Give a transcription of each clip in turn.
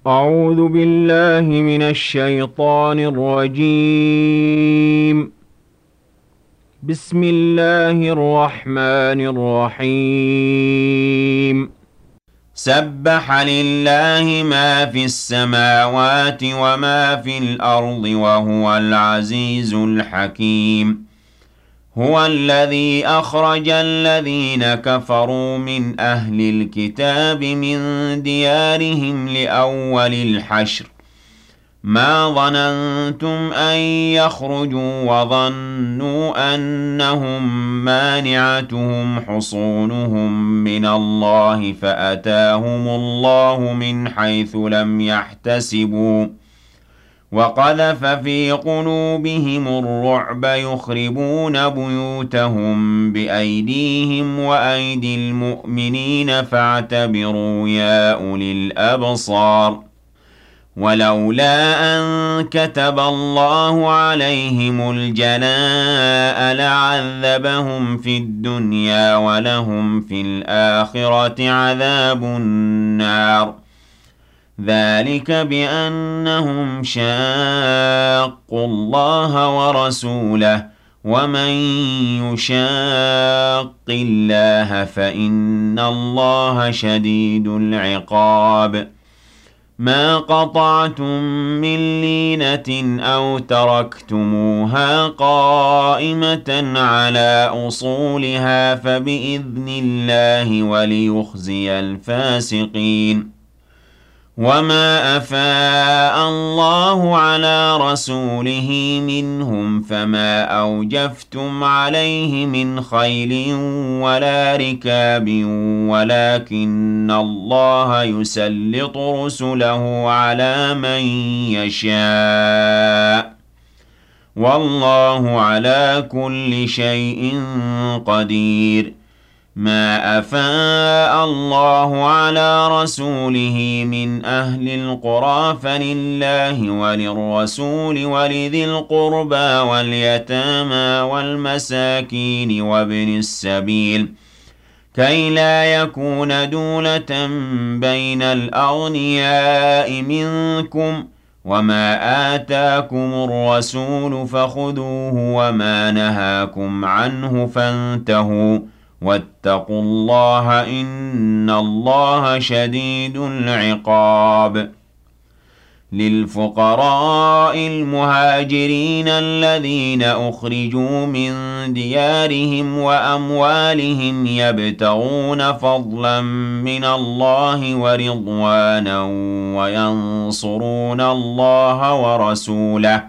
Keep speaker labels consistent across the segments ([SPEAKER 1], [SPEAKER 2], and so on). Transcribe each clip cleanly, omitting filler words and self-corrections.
[SPEAKER 1] أعوذ بالله من الشيطان الرجيم. بسم الله الرحمن الرحيم.
[SPEAKER 2] سبح لله ما في السماوات وما في الأرض وهو العزيز الحكيم. هو الذي أخرج الذين كفروا من أهل الكتاب من ديارهم لأول الحشر ما ظننتم أن يخرجوا وظنوا أنهم مانعتهم حصونهم من الله فأتاهم الله من حيث لم يحتسبوا وقذف في قلوبهم الرعب يخربون بيوتهم بأيديهم وأيدي المؤمنين فاعتبروا يا أولي الأبصار. ولولا أن كتب الله عليهم الجلاء لعذبهم في الدنيا ولهم في الآخرة عذاب النار. ذلك بأنهم شاقوا الله ورسوله ومن يشاق الله فإن الله شديد العقاب. ما قطعتم من لينة أو تركتموها قائمة على أصولها فبإذن الله وليخزي الفاسقين. وما أفاء الله على رسوله منهم فما أوجفتم عليه من خيل ولا ركاب ولكن الله يسلط رسله على من يشاء والله على كل شيء قدير. ما أفاء الله على رسوله من أهل القرى فلله وللرسول ولذي القربى واليتامى والمساكين وابن السبيل كي لا يكون دولة بين الأغنياء منكم. وما آتاكم الرسول فخذوه وما نهاكم عنه فانتهوا واتقوا الله إن الله شديد العقاب. للفقراء المهاجرين الذين أخرجوا من ديارهم وأموالهم يبتغون فضلا من الله ورضوانا وينصرون الله ورسوله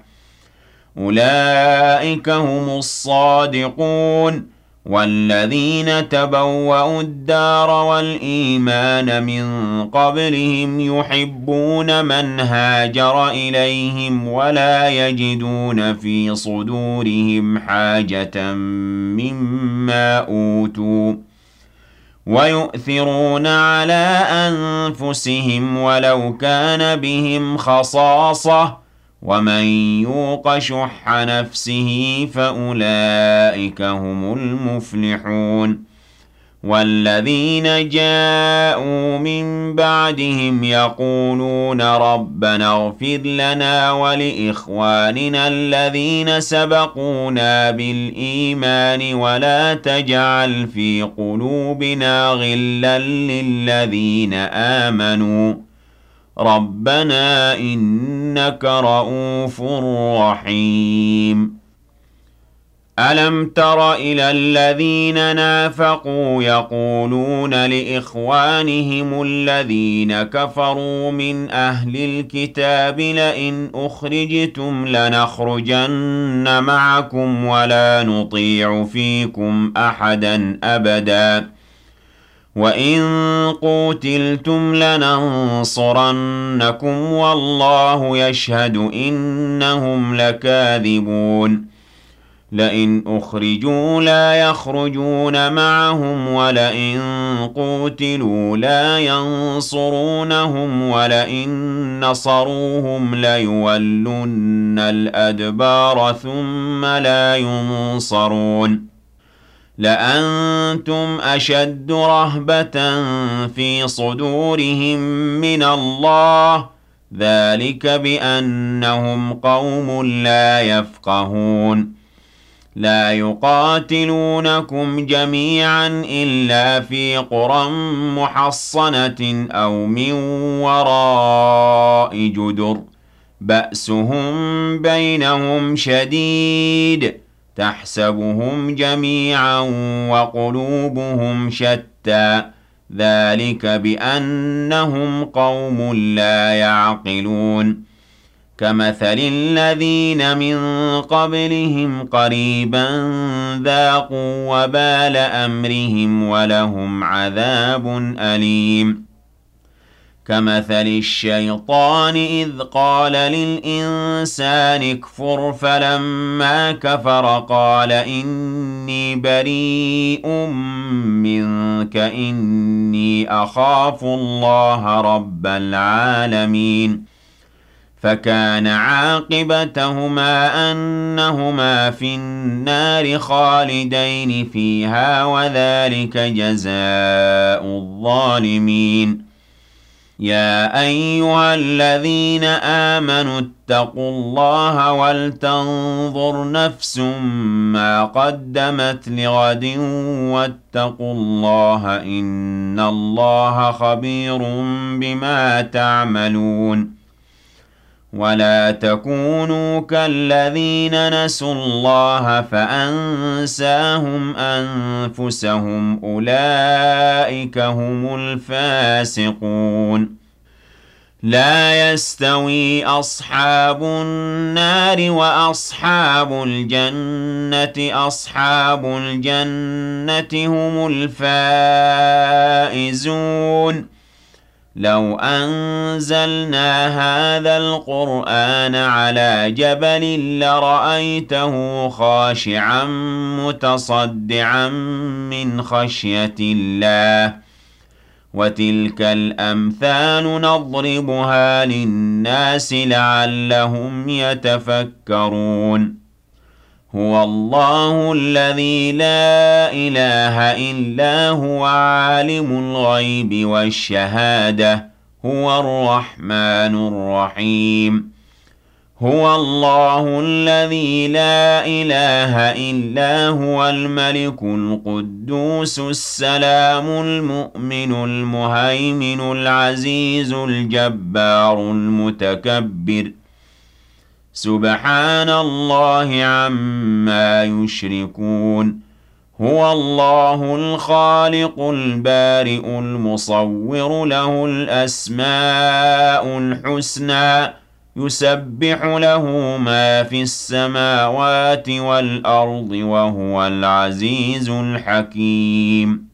[SPEAKER 2] أولئك هم الصادقون. والذين تبوأوا الدار والإيمان من قبلهم يحبون من هاجر إليهم ولا يجدون في صدورهم حاجة مما أوتوا ويؤثرون على أنفسهم ولو كان بهم خصاصة ومن يوق شح نفسه فأولئك هم المفلحون. والذين جاءوا من بعدهم يقولون ربنا اغفر لنا ولإخواننا الذين سبقونا بالإيمان ولا تجعل في قلوبنا غلا للذين آمنوا ربنا إنك رؤوف رحيم. ألم تر إلى الذين نافقوا يقولون لإخوانهم الذين كفروا من أهل الكتاب لئن أخرجتم لنخرجن معكم ولا نطيع فيكم أحدا أبدا وإن قوتلتم لننصرنكم والله يشهد إنهم لكاذبون. لئن أخرجوا لا يخرجون معهم ولئن قوتلوا لا ينصرونهم ولئن نصروهم ليولن الأدبار ثم لا ينصرون. لأنتم أشد رهبة في صدورهم من الله ذلك بأنهم قوم لا يفقهون لا يقاتلونكم جميعا إلا في قرى محصنة أو من وراء جدر بأسهم بينهم شديد تحسبهم جميعا وقلوبهم شتى ذلك بأنهم قوم لا يعقلون كمثل الذين من قبلهم قريبا ذاقوا وبال أمرهم ولهم عذاب أليم كمثل الشيطان إذ قال للإنسان اكفر فلما كفر قال إني بريء منك إني أخاف الله رب العالمين فكان عاقبتهما أنهما في النار خالدين فيها وذلك جزاء الظالمين يا أيها الذين آمنوا اتقوا الله ولتنظر نفس ما قدمت لغد واتقوا الله إن الله خبير بما تعملون ولا تكونوا كالذين نسوا الله فأنساهم أنفسهم أولئك هم الفاسقون لا يستوي أصحاب النار وأصحاب الجنة أصحاب الجنة هم الفائزون لو أنزلنا هذا القرآن على جبل لرأيته خاشعا متصدعا من خشية الله وتلك الأمثال نضربها للناس لعلهم يتفكرون هو الله الذي لا إله إلا هو عالم الغيب والشهادة هو الرحمن الرحيم هو الله الذي لا إله إلا هو الملك القدوس السلام المؤمن المهيمن العزيز الجبار المتكبر سبحان الله عما يشركون هو الله الخالق البارئ المصور له الأسماء الحسنى يسبح له ما في السماوات والأرض وهو العزيز الحكيم